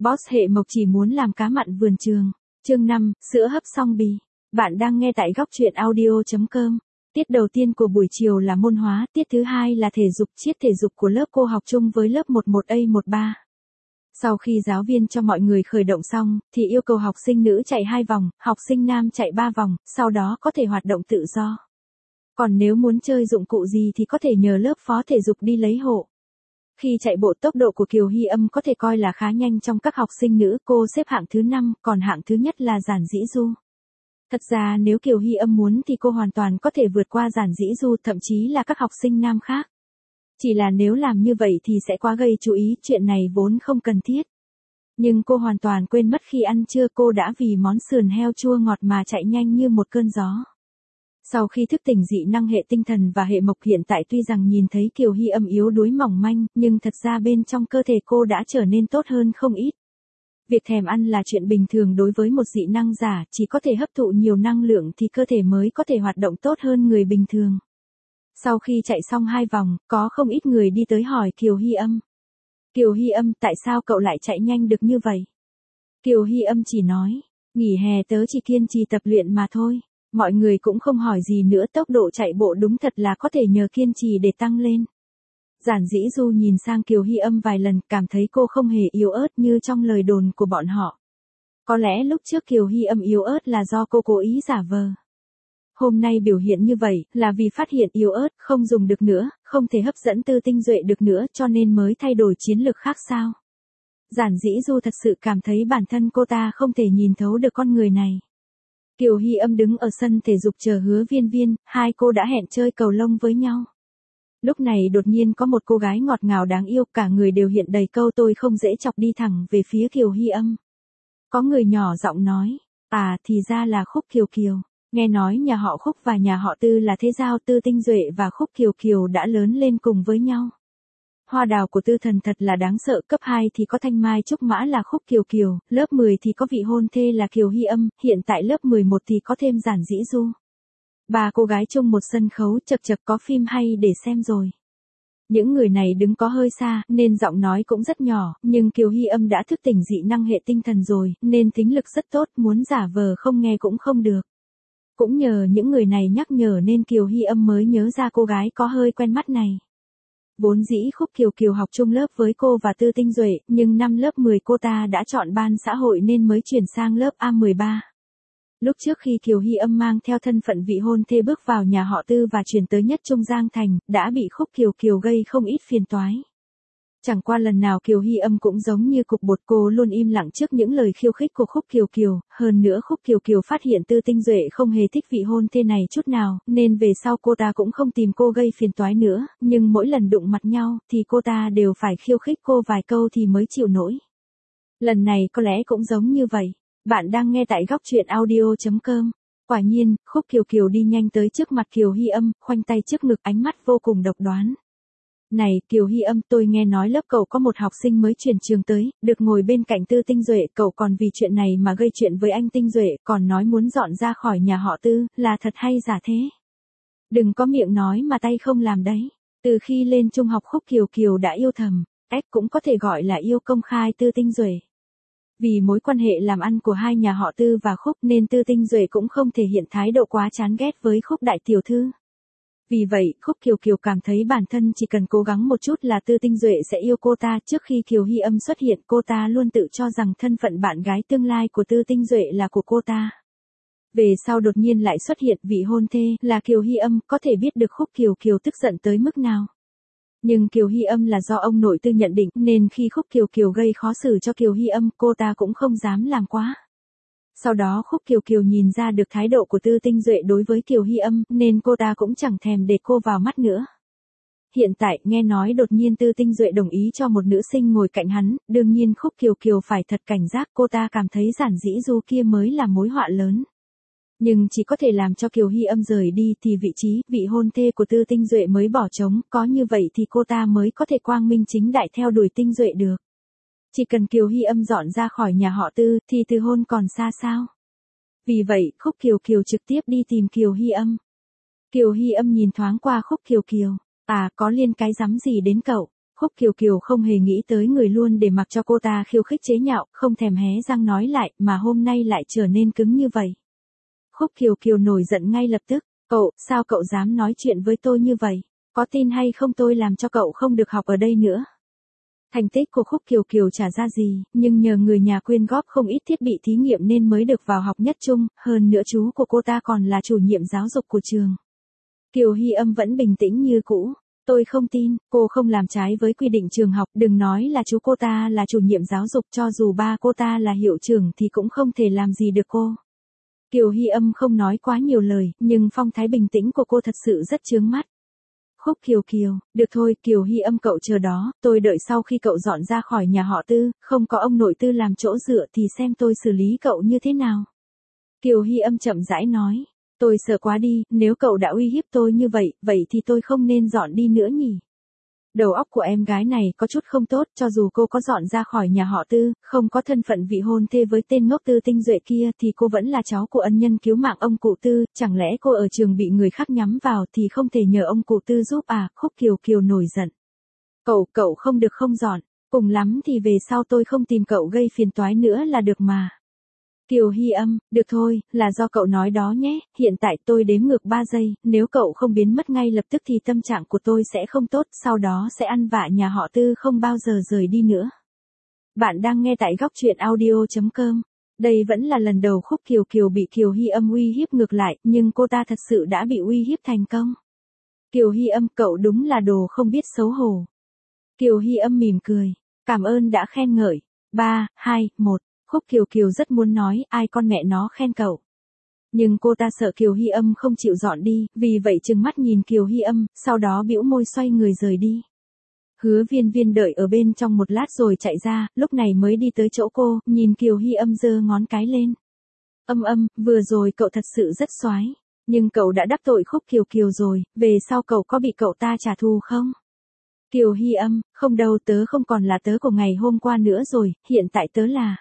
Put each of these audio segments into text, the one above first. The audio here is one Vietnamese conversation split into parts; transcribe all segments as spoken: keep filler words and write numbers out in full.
Boss hệ mộc chỉ muốn làm cá mặn vườn trường. Chương năm, sữa hấp song bì. Bạn đang nghe tại góc truyện audio chấm com. Tiết đầu tiên của buổi chiều là môn hóa, tiết thứ hai là thể dục, triết thể dục của lớp cô học chung với lớp mười một A mười ba. Sau khi giáo viên cho mọi người khởi động xong, thì yêu cầu học sinh nữ chạy hai vòng, học sinh nam chạy ba vòng, sau đó có thể hoạt động tự do. Còn nếu muốn chơi dụng cụ gì thì có thể nhờ lớp phó thể dục đi lấy hộ. Khi chạy bộ, tốc độ của Kiều Hy Âm có thể coi là khá nhanh trong các học sinh nữ, cô xếp hạng thứ năm, còn hạng thứ nhất là Giản Dĩ Du. Thật ra nếu Kiều Hy Âm muốn thì cô hoàn toàn có thể vượt qua Giản Dĩ Du, thậm chí là các học sinh nam khác. Chỉ là nếu làm như vậy thì sẽ quá gây chú ý, chuyện này vốn không cần thiết. Nhưng cô hoàn toàn quên mất khi ăn trưa cô đã vì món sườn heo chua ngọt mà chạy nhanh như một cơn gió. Sau khi thức tỉnh dị năng hệ tinh thần và hệ mộc, hiện tại tuy rằng nhìn thấy Kiều Hy Âm yếu đuối mỏng manh, nhưng thật ra bên trong cơ thể cô đã trở nên tốt hơn không ít. Việc thèm ăn là chuyện bình thường đối với một dị năng giả, chỉ có thể hấp thụ nhiều năng lượng thì cơ thể mới có thể hoạt động tốt hơn người bình thường. Sau khi chạy xong hai vòng, có không ít người đi tới hỏi Kiều Hy Âm. Kiều Hy Âm, tại sao cậu lại chạy nhanh được như vậy? Kiều Hy Âm chỉ nói, nghỉ hè tớ chỉ kiên trì tập luyện mà thôi. Mọi người cũng không hỏi gì nữa, tốc độ chạy bộ đúng thật là có thể nhờ kiên trì để tăng lên. Giản Dĩ Du nhìn sang Kiều Hy Âm vài lần, cảm thấy cô không hề yếu ớt như trong lời đồn của bọn họ. Có lẽ lúc trước Kiều Hy Âm yếu ớt là do cô cố ý giả vờ. Hôm nay biểu hiện như vậy là vì phát hiện yếu ớt không dùng được nữa, không thể hấp dẫn Tư Tinh Duệ được nữa cho nên mới thay đổi chiến lược khác sao? Giản Dĩ Du thật sự cảm thấy bản thân cô ta không thể nhìn thấu được con người này. Kiều Hy Âm đứng ở sân thể dục chờ Hứa Viên Viên, hai cô đã hẹn chơi cầu lông với nhau. Lúc này đột nhiên có một cô gái ngọt ngào đáng yêu, cả người đều hiện đầy câu tôi không dễ chọc, đi thẳng về phía Kiều Hy Âm. Có người nhỏ giọng nói, à thì ra là Khúc Kiều Kiều. Nghe nói nhà họ Khúc và nhà họ Tư là thế giao, Tư Tinh Duệ và Khúc Kiều Kiều đã lớn lên cùng với nhau. Hoa đào của Tư Thần thật là đáng sợ, cấp hai thì có Thanh Mai Trúc Mã là Khúc Kiều Kiều, lớp mười thì có vị hôn thê là Kiều Hy Âm, hiện tại lớp mười một thì có thêm Giản Dĩ Du. Ba cô gái chung một sân khấu, chật chật có phim hay để xem rồi. Những người này đứng có hơi xa, nên giọng nói cũng rất nhỏ, nhưng Kiều Hy Âm đã thức tỉnh dị năng hệ tinh thần rồi, nên thính lực rất tốt, muốn giả vờ không nghe cũng không được. Cũng nhờ những người này nhắc nhở nên Kiều Hy Âm mới nhớ ra cô gái có hơi quen mắt này. Vốn dĩ Khúc Kiều Kiều học chung lớp với cô và Tư Tinh Duệ, nhưng năm lớp mười cô ta đã chọn ban xã hội nên mới chuyển sang lớp A mười ba. Lúc trước khi Kiều Hy Âm mang theo thân phận vị hôn thê bước vào nhà họ Tư và chuyển tới Nhất Trung Giang Thành, đã bị Khúc Kiều Kiều gây không ít phiền toái. Chẳng qua lần nào Kiều Hy Âm cũng giống như cục bột, cô luôn im lặng trước những lời khiêu khích của Khúc Kiều Kiều, hơn nữa Khúc Kiều Kiều phát hiện Tư Tinh Duệ không hề thích vị hôn thê này chút nào, nên về sau cô ta cũng không tìm cô gây phiền toái nữa, nhưng mỗi lần đụng mặt nhau thì cô ta đều phải khiêu khích cô vài câu thì mới chịu nổi. Lần này có lẽ cũng giống như vậy. Bạn đang nghe tại góc truyện audio chấm com. Quả nhiên, Khúc Kiều Kiều đi nhanh tới trước mặt Kiều Hy Âm, khoanh tay trước ngực, ánh mắt vô cùng độc đoán. Này, Kiều Hy Âm, tôi nghe nói lớp cậu có một học sinh mới chuyển trường tới, được ngồi bên cạnh Tư Tinh Duệ, cậu còn vì chuyện này mà gây chuyện với anh Tinh Duệ, còn nói muốn dọn ra khỏi nhà họ Tư, là thật hay giả thế? Đừng có miệng nói mà tay không làm đấy. Từ khi lên trung học Khúc Kiều Kiều đã yêu thầm, ép cũng có thể gọi là yêu công khai Tư Tinh Duệ. Vì mối quan hệ làm ăn của hai nhà họ Tư và Khúc nên Tư Tinh Duệ cũng không thể hiện thái độ quá chán ghét với Khúc đại tiểu thư. Vì vậy, Khúc Kiều Kiều cảm thấy bản thân chỉ cần cố gắng một chút là Tư Tinh Duệ sẽ yêu cô ta. Trước khi Kiều Hy Âm xuất hiện, cô ta luôn tự cho rằng thân phận bạn gái tương lai của Tư Tinh Duệ là của cô ta. Về sau đột nhiên lại xuất hiện vị hôn thê là Kiều Hy Âm, có thể biết được Khúc Kiều Kiều tức giận tới mức nào. Nhưng Kiều Hy Âm là do ông nội Tư nhận định, nên khi Khúc Kiều Kiều gây khó xử cho Kiều Hy Âm, cô ta cũng không dám làm quá. Sau đó Khúc Kiều Kiều nhìn ra được thái độ của Tư Tinh Duệ đối với Kiều Hy Âm, nên cô ta cũng chẳng thèm để cô vào mắt nữa. Hiện tại, nghe nói đột nhiên Tư Tinh Duệ đồng ý cho một nữ sinh ngồi cạnh hắn, đương nhiên Khúc Kiều Kiều phải thật cảnh giác, cô ta cảm thấy Giản Dĩ Du kia mới là mối họa lớn. Nhưng chỉ có thể làm cho Kiều Hy Âm rời đi thì vị trí, vị hôn thê của Tư Tinh Duệ mới bỏ trống, có như vậy thì cô ta mới có thể quang minh chính đại theo đuổi Tinh Duệ được. Chỉ cần Kiều Hy Âm dọn ra khỏi nhà họ Tư thì từ hôn còn xa sao. Vì vậy, Khúc Kiều Kiều trực tiếp đi tìm Kiều Hy Âm. Kiều Hy Âm nhìn thoáng qua Khúc Kiều Kiều, à có liên cái rắm gì đến cậu? Khúc Kiều Kiều không hề nghĩ tới người luôn để mặc cho cô ta khiêu khích chế nhạo, không thèm hé răng nói lại, mà hôm nay lại trở nên cứng như vậy. Khúc Kiều Kiều nổi giận ngay lập tức, cậu, sao cậu dám nói chuyện với tôi như vậy? Có tin hay không tôi làm cho cậu không được học ở đây nữa. Thành tích của Khúc Kiều Kiều chả ra gì, nhưng nhờ người nhà quyên góp không ít thiết bị thí nghiệm nên mới được vào học nhất trung, hơn nữa chú của cô ta còn là chủ nhiệm giáo dục của trường. Kiều Hy Âm vẫn bình tĩnh như cũ. Tôi không tin, cô không làm trái với quy định trường học, đừng nói là chú cô ta là chủ nhiệm giáo dục, cho dù ba cô ta là hiệu trưởng thì cũng không thể làm gì được cô. Kiều Hy Âm không nói quá nhiều lời, nhưng phong thái bình tĩnh của cô thật sự rất chướng mắt. Khúc Kiều Kiều, được thôi, Kiều Hy Âm cậu chờ đó, tôi đợi sau khi cậu dọn ra khỏi nhà họ Tư, không có ông nội Tư làm chỗ dựa thì xem tôi xử lý cậu như thế nào. Kiều Hy Âm chậm rãi nói. Tôi sợ quá đi, nếu cậu đã uy hiếp tôi như vậy, vậy thì tôi không nên dọn đi nữa nhỉ? Đầu óc của em gái này có chút không tốt, cho dù cô có dọn ra khỏi nhà họ Tư, không có thân phận vị hôn thê với tên ngốc Tư Tinh Duệ kia thì cô vẫn là cháu của ân nhân cứu mạng ông cụ Tư, chẳng lẽ cô ở trường bị người khác nhắm vào thì không thể nhờ ông cụ Tư giúp à? Khúc Kiều Kiều nổi giận. Cậu, cậu không được không dọn, cùng lắm thì về sau tôi không tìm cậu gây phiền toái nữa là được mà. Kiều Hy Âm, được thôi, là do cậu nói đó nhé, hiện tại tôi đếm ngược ba giây, nếu cậu không biến mất ngay lập tức thì tâm trạng của tôi sẽ không tốt, sau đó sẽ ăn vạ nhà họ Tư không bao giờ rời đi nữa. Bạn đang nghe tại góc truyện audio chấm com. Đây vẫn là lần đầu Khúc Kiều Kiều bị Kiều Hy Âm uy hiếp ngược lại, nhưng cô ta thật sự đã bị uy hiếp thành công. Kiều Hy Âm, cậu đúng là đồ không biết xấu hổ. Kiều Hy Âm mỉm cười, cảm ơn đã khen ngợi. ba, hai, một. Khúc Kiều Kiều rất muốn nói, ai con mẹ nó khen cậu. Nhưng cô ta sợ Kiều Hy Âm không chịu dọn đi, vì vậy trừng mắt nhìn Kiều Hy Âm, sau đó bĩu môi xoay người rời đi. Hứa Viên Viên đợi ở bên trong một lát rồi chạy ra, lúc này mới đi tới chỗ cô, nhìn Kiều Hy Âm giơ ngón cái lên. Âm Âm, vừa rồi cậu thật sự rất xoái, nhưng cậu đã đắc tội Khúc Kiều Kiều rồi, về sau cậu có bị cậu ta trả thù không? Kiều Hy Âm, không đâu, tớ không còn là tớ của ngày hôm qua nữa rồi, hiện tại tớ là...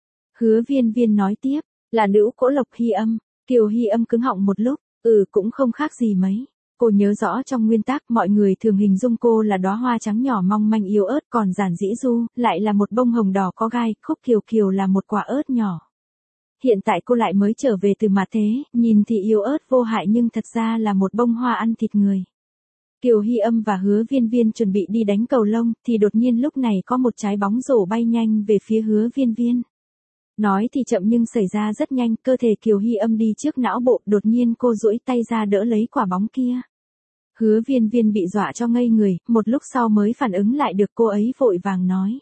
Hứa Viên Viên nói tiếp, là nữ cỗ Lộc Hy Âm. Kiều Hy Âm cứng họng một lúc, ừ cũng không khác gì mấy. Cô nhớ rõ trong nguyên tắc mọi người thường hình dung cô là đóa hoa trắng nhỏ mong manh yếu ớt, còn Giản Dĩ Du lại là một bông hồng đỏ có gai, Khúc Kiều Kiều là một quả ớt nhỏ. Hiện tại cô lại mới trở về từ mặt thế, nhìn thì yếu ớt vô hại nhưng thật ra là một bông hoa ăn thịt người. Kiều Hy Âm và Hứa Viên Viên chuẩn bị đi đánh cầu lông, thì đột nhiên lúc này có một trái bóng rổ bay nhanh về phía Hứa Viên Viên. Nói thì chậm nhưng xảy ra rất nhanh, cơ thể Kiều Hy Âm đi trước não bộ, đột nhiên cô duỗi tay ra đỡ lấy quả bóng kia. Hứa Viên Viên bị dọa cho ngây người, một lúc sau mới phản ứng lại được, cô ấy vội vàng nói.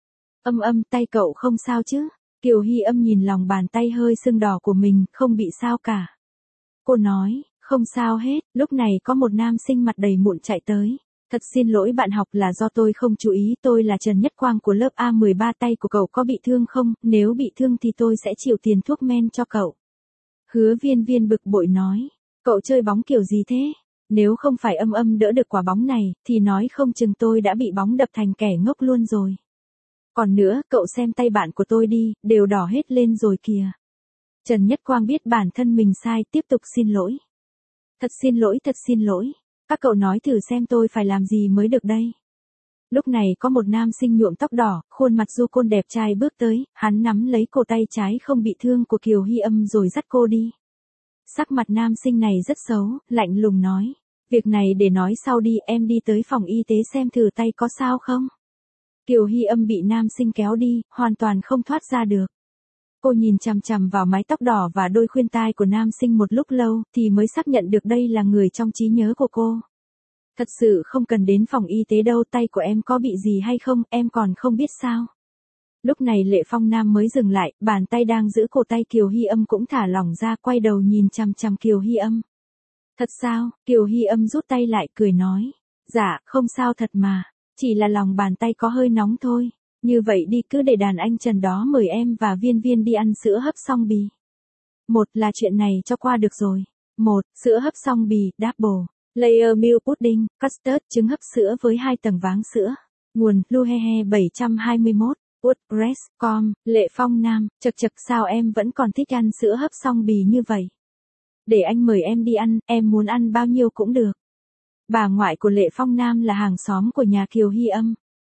Âm Âm, tay cậu không sao chứ? Kiều Hy Âm nhìn lòng bàn tay hơi sưng đỏ của mình, không bị sao cả. Cô nói, không sao hết, lúc này có một nam sinh mặt đầy mụn chạy tới. Thật xin lỗi bạn học, là do tôi không chú ý, tôi là Trần Nhất Quang của lớp A mười ba, tay của cậu có bị thương không? Nếu bị thương thì tôi sẽ chịu tiền thuốc men cho cậu. Hứa Viên Viên bực bội nói, cậu chơi bóng kiểu gì thế? Nếu không phải Âm Âm đỡ được quả bóng này, thì nói không chừng tôi đã bị bóng đập thành kẻ ngốc luôn rồi. Còn nữa, cậu xem tay bạn của tôi đi, đều đỏ hết lên rồi kìa. Trần Nhất Quang biết bản thân mình sai, tiếp tục xin lỗi. Thật xin lỗi, thật xin lỗi. Các cậu nói thử xem tôi phải làm gì mới được đây. Lúc này có một nam sinh nhuộm tóc đỏ, khuôn mặt du côn đẹp trai bước tới, hắn nắm lấy cổ tay trái không bị thương của Kiều Hy Âm rồi dắt cô đi. Sắc mặt nam sinh này rất xấu, lạnh lùng nói. Việc này để nói sau đi, em đi tới phòng y tế xem thử tay có sao không. Kiều Hy Âm bị nam sinh kéo đi, hoàn toàn không thoát ra được. Cô nhìn chằm chằm vào mái tóc đỏ và đôi khuyên tai của nam sinh một lúc lâu, thì mới xác nhận được đây là người trong trí nhớ của cô. Thật sự không cần đến phòng y tế đâu, tay của em có bị gì hay không, em còn không biết sao. Lúc này Lệ Phong Nam mới dừng lại, bàn tay đang giữ cổ tay Kiều Hy Âm cũng thả lỏng ra, quay đầu nhìn chằm chằm Kiều Hy Âm. Thật sao? Kiều Hy Âm rút tay lại, cười nói. Dạ, không sao thật mà, chỉ là lòng bàn tay có hơi nóng thôi. Như vậy đi, cứ để đàn anh Trần đó mời em và Viên Viên đi ăn sữa hấp song bì. Một là chuyện này cho qua được rồi. Một, sữa hấp song bì, double, layer milk pudding, custard, trứng hấp sữa với hai tầng váng sữa. Nguồn, Luhehe bảy trăm hai mươi mốt, WordPress chấm com, Lệ Phong Nam, chật chật sao em vẫn còn thích ăn sữa hấp song bì như vậy. Để anh mời em đi ăn, em muốn ăn bao nhiêu cũng được. Bà ngoại của Lệ Phong Nam là hàng xóm của nhà Kiều Hy Âm.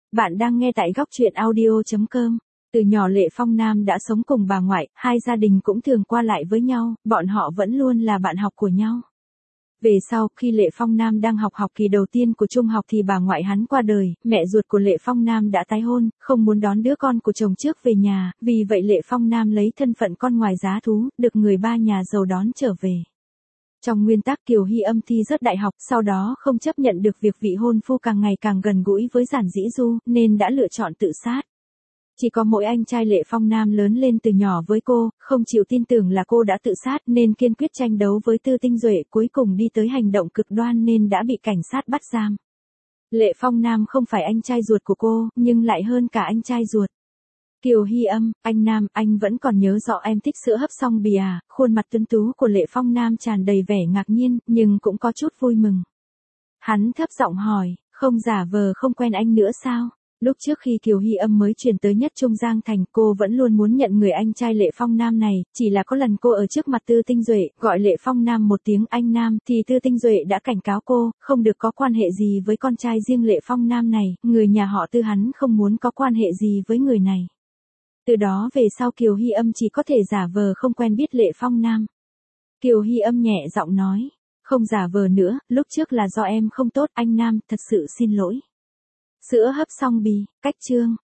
Bạn đang nghe tại góc truyện audio chấm com. Từ nhỏ Lệ Phong Nam đã sống cùng bà ngoại, hai gia đình cũng thường qua lại với nhau, bọn họ vẫn luôn là bạn học của nhau. Về sau, khi Lệ Phong Nam đang học học kỳ đầu tiên của trung học thì bà ngoại hắn qua đời, mẹ ruột của Lệ Phong Nam đã tái hôn, không muốn đón đứa con của chồng trước về nhà, vì vậy Lệ Phong Nam lấy thân phận con ngoài giá thú, được người ba nhà giàu đón trở về. Trong nguyên tắc Kiều Hy Âm thi rớt đại học, sau đó không chấp nhận được việc vị hôn phu càng ngày càng gần gũi với Giản Dĩ Du, nên đã lựa chọn tự sát. Chỉ có mỗi anh trai Lệ Phong Nam lớn lên từ nhỏ với cô, không chịu tin tưởng là cô đã tự sát nên kiên quyết tranh đấu với Tư Tinh Duệ, cuối cùng đi tới hành động cực đoan nên đã bị cảnh sát bắt giam. Lệ Phong Nam không phải anh trai ruột của cô, nhưng lại hơn cả anh trai ruột. Kiều Hy Âm, anh Nam, anh vẫn còn nhớ rõ em thích sữa hấp xong bì à? Khuôn mặt tuấn tú của Lệ Phong Nam tràn đầy vẻ ngạc nhiên, nhưng cũng có chút vui mừng. Hắn thấp giọng hỏi, không giả vờ không quen anh nữa sao? Lúc trước khi Kiều Hy Âm mới chuyển tới Nhất Trung Giang Thành, cô vẫn luôn muốn nhận người anh trai Lệ Phong Nam này, chỉ là có lần cô ở trước mặt Tư Tinh Duệ, gọi Lệ Phong Nam một tiếng anh Nam, thì Tư Tinh Duệ đã cảnh cáo cô, không được có quan hệ gì với con trai riêng Lệ Phong Nam này, người nhà họ Tư hắn không muốn có quan hệ gì với người này. Từ đó về sau Kiều Hy Âm chỉ có thể giả vờ không quen biết Lệ Phong Nam. Kiều Hy Âm nhẹ giọng nói, không giả vờ nữa, lúc trước là do em không tốt, anh Nam, thật sự xin lỗi. Sữa hấp xong bì, cách chương.